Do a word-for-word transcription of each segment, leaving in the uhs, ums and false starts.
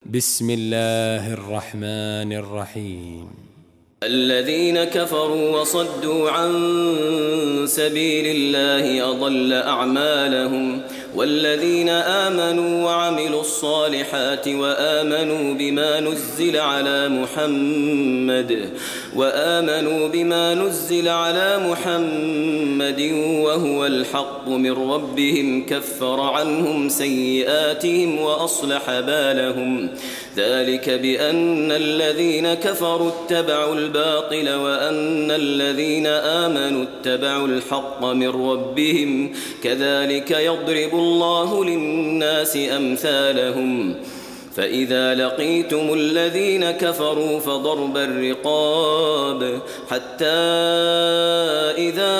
بسم الله الرحمن الرحيم. الذين كفروا وصدوا عن سبيل الله أضل أعمالهم، والذين آمنوا وعملوا الصالحات وآمنوا بما نزل على محمد وآمنوا بما نزل على محمد وهو الحق من ربهم كفر عنهم سيئاتهم وأصلح بالهم. ذلك بأن الذين كفروا اتبعوا الباطل وأن الذين آمنوا اتبعوا الحق من ربهم، كذلك يضرب الله للناس أمثالهم. فإذا لقيتم الذين كفروا فضرب الرقاب حتى إذا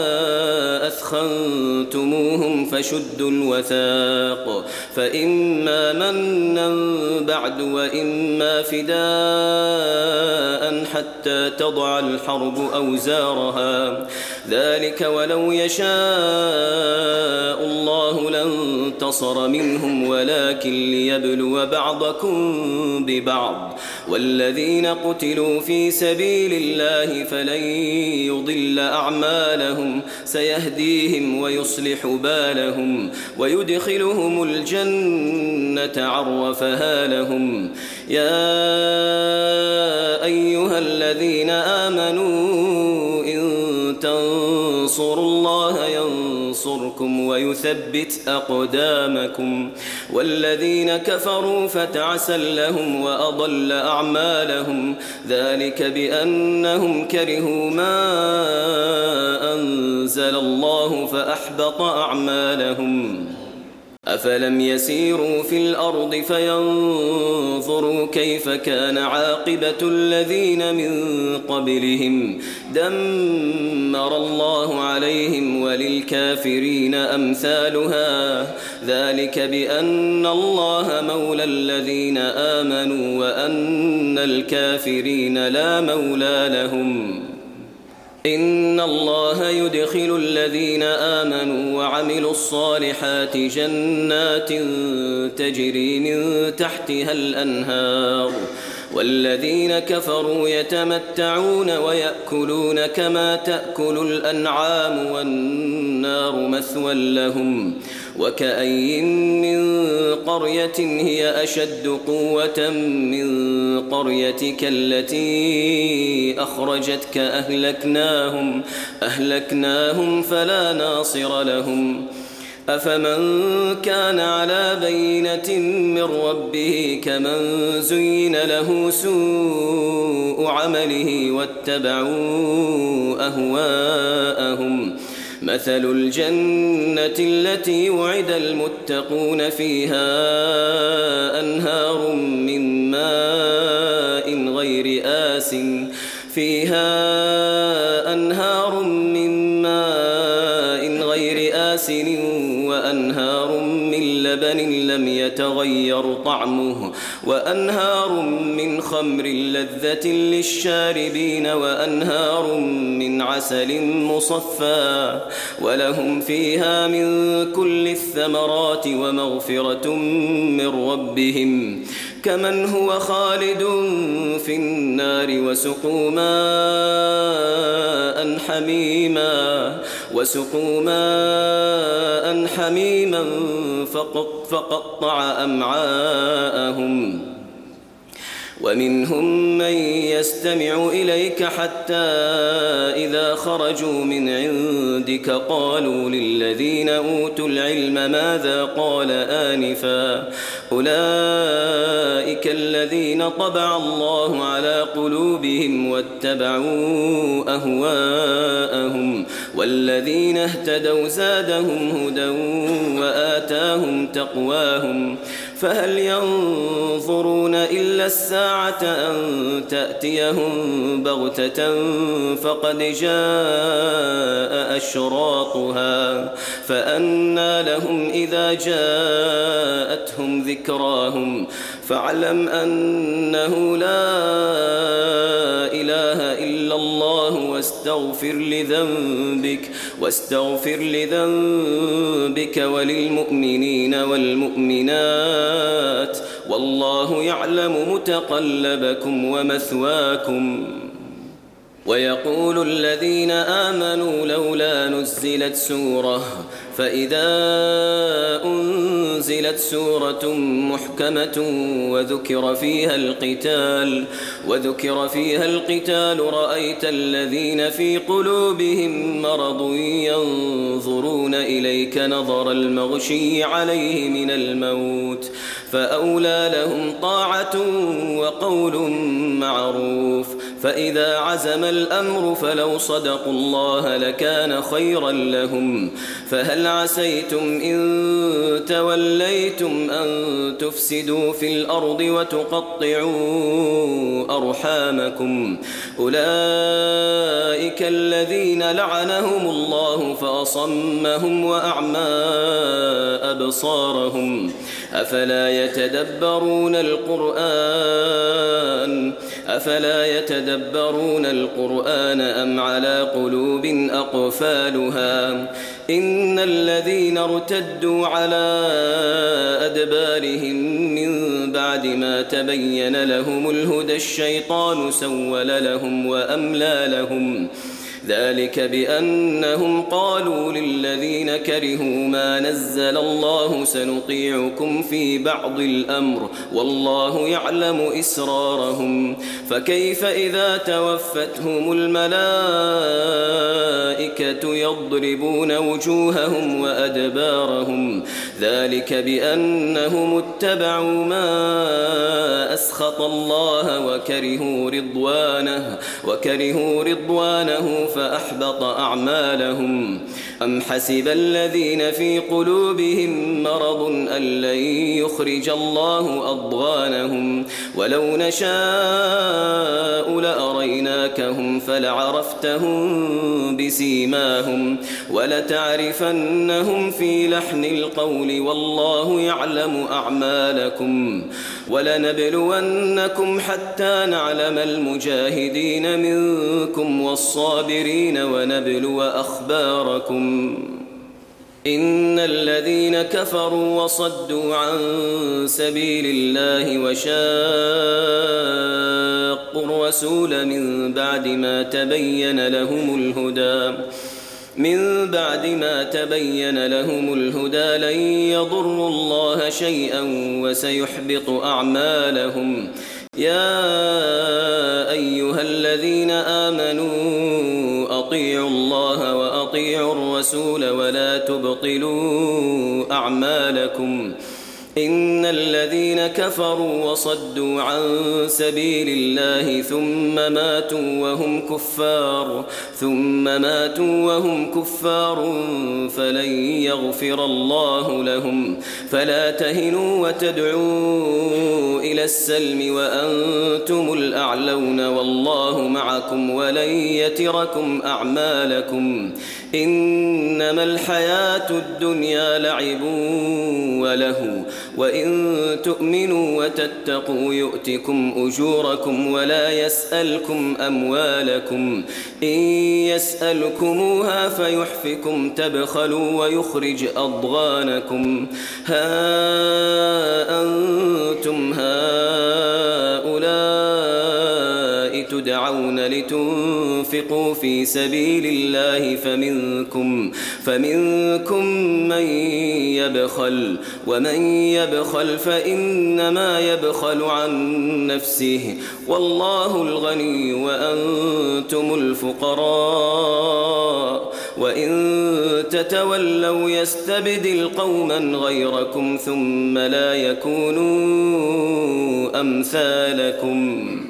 أثخنتموهم فشدوا الوثاق، فإما منا بعد وإما فداء حتى تضع الحرب أوزارها، ذلك ولو يشاء الله لانتصر منهم ولكن ليبلو بعضكم ببعض. والذين قتلوا في سبيل الله فلن يضل أعمالهم، سيهديهم ويصلح بالهم ويدخلهم الجنة عرفها لهم. يا أيها الذين آمنوا إن تنصروا الله ينصركم ويثبت أقدامكم. والذين كفروا فتعسا لهم وأضل أعمالهم، ذلك بأنهم كرهوا ما أنزل الله فأحبط أعمالهم. أفلم يسيروا في الأرض فينظروا كيف كان عاقبة الذين من قبلهم، دمر الله عليهم وللكافرين أمثالها، ذلك بأن الله مولى الذين آمنوا وأن الكافرين لا مولى لهم. إن الله يدخل الذين آمنوا وعملوا الصالحات جنات تجري من تحتها الأنهار، والذين كفروا يتمتعون ويأكلون كما تأكل الأنعام والنار مثوى لهم. وكأي من قرية هي أشد قوة من قريتك التي أخرجتك أهلكناهم أهلكناهم فلا ناصر لهم. أفمن كان على بينة من ربه كمن زين له سوء عمله واتبعوا أهواءهم. مثل الجنة التي وعد المتقون فيها أنهار من ماء غير آس فيها أنهار من ماء غير آسن وأنهار من لبن لم يتغير طعمه وأنهار من خمر لذة للشاربين وأنهار من عسل مصفى ولهم فيها من كل الثمرات ومغفرة من ربهم كمن هو خالد في النار وسقوا ماء حميما وسقوا ماء حميما فقطع أمعاءهم. ومنهم من يستمع إليك حتى إذا خرجوا من عندك قالوا للذين أوتوا العلم ماذا قال آنفا، أولئك الذين طبع الله على قلوبهم واتبعوا أهواءهم، والذين اهتدوا زادهم هدى وآتاهم تقواهم. فهل ينظرون إلا الساعة أن تأتيهم بغتة فقد جاء أشراطها، فأنى لهم إذا جاءتهم ذكراهم. فاعلم أنه لا إله إلا الله واستغفر لذنبك واستغفر لذنبك وللمؤمنين والمؤمنات والله يعلم متقلبكم ومثواكم. ويقول الذين آمنوا لولا نزلت سورة فإذا أنزلت سورة محكمة وذكر فيها القتال وذكر فيها القتال رأيت الذين في قلوبهم مرض ينظرون إليك نظر المغشي عليه من الموت فأولى لهم طاعة وقول معروف. فإذا عزم الأمر فلو صدقوا الله لكان خيرا لهم. فهل عسيتم إن توليتم أن تفسدوا في الأرض وتقطعوا أرحامكم؟ أولئك الذين لعنهم الله فأصمهم وأعمى أبصارهم. أفلا يتدبرون القرآن أفلا يتدبرون القرآن أم على قلوب أقفالها؟ إن الذين ارتدوا على أدبارهم من بعد ما تبين لهم الهدى الشيطان سول لهم وأملى لهم. ذلك بأنهم قالوا للذين كرهوا ما نزل الله سنطيعكم في بعض الأمر والله يعلم إسرارهم. فكيف إذا توفتهم الملائكة يضربون وجوههم وأدبارهم؟ ذلك بأنهم اتبعوا ما أسخط الله وكرهوا رضوانه وكرهوا رضوانه فأحبط أعمالهم. أم حسب الذين في قلوبهم مرض أن لن يخرج الله أضغانهم؟ ولو نشاء لأريناكهم فلعرفتهم بسيماهم ولتعرفنهم في لحن القول والله يعلم أعمالكم. ولنبلونكم حتى نعلم المجاهدين منكم والصابرين ونبلو أخباركم. إن الذين كفروا وصدوا عن سبيل الله وشاقوا الرسول من بعد ما تبين لهم الهدى من بعد ما تبين لهم الهدى لن يضروا الله شيئا وسيحبط أعمالهم. يا أيها الذين آمنوا أطيعوا الله وأطيعوا الرسول ولا تبطلوا أعمالكم. إن الذين كفروا وصدوا عن سبيل الله ثم ماتوا وهم كفار ثم ماتوا وهم كفار فلن يغفر الله لهم. فلا تهنوا وتدعوا إلى السلم وأنتم الأعلون والله معكم ولن يتركم أعمالكم. إنما الحياة الدنيا لعب وله وإن تؤمنوا وتتقوا يؤتكم أجوركم ولا يسألكم أموالكم. إن يسألكموها فيحفكم تبخلوا ويخرج أضغانكم. ها أنتم هؤلاء تدعون لتنفقوا في سبيل الله فمنكم فمنكم من يبخل ومن يبخل فإنما يبخل عن نفسه والله الغني وأنتم الفقراء. وإن تتولوا يستبدل قوما غيركم ثم لا يكونوا أمثالكم.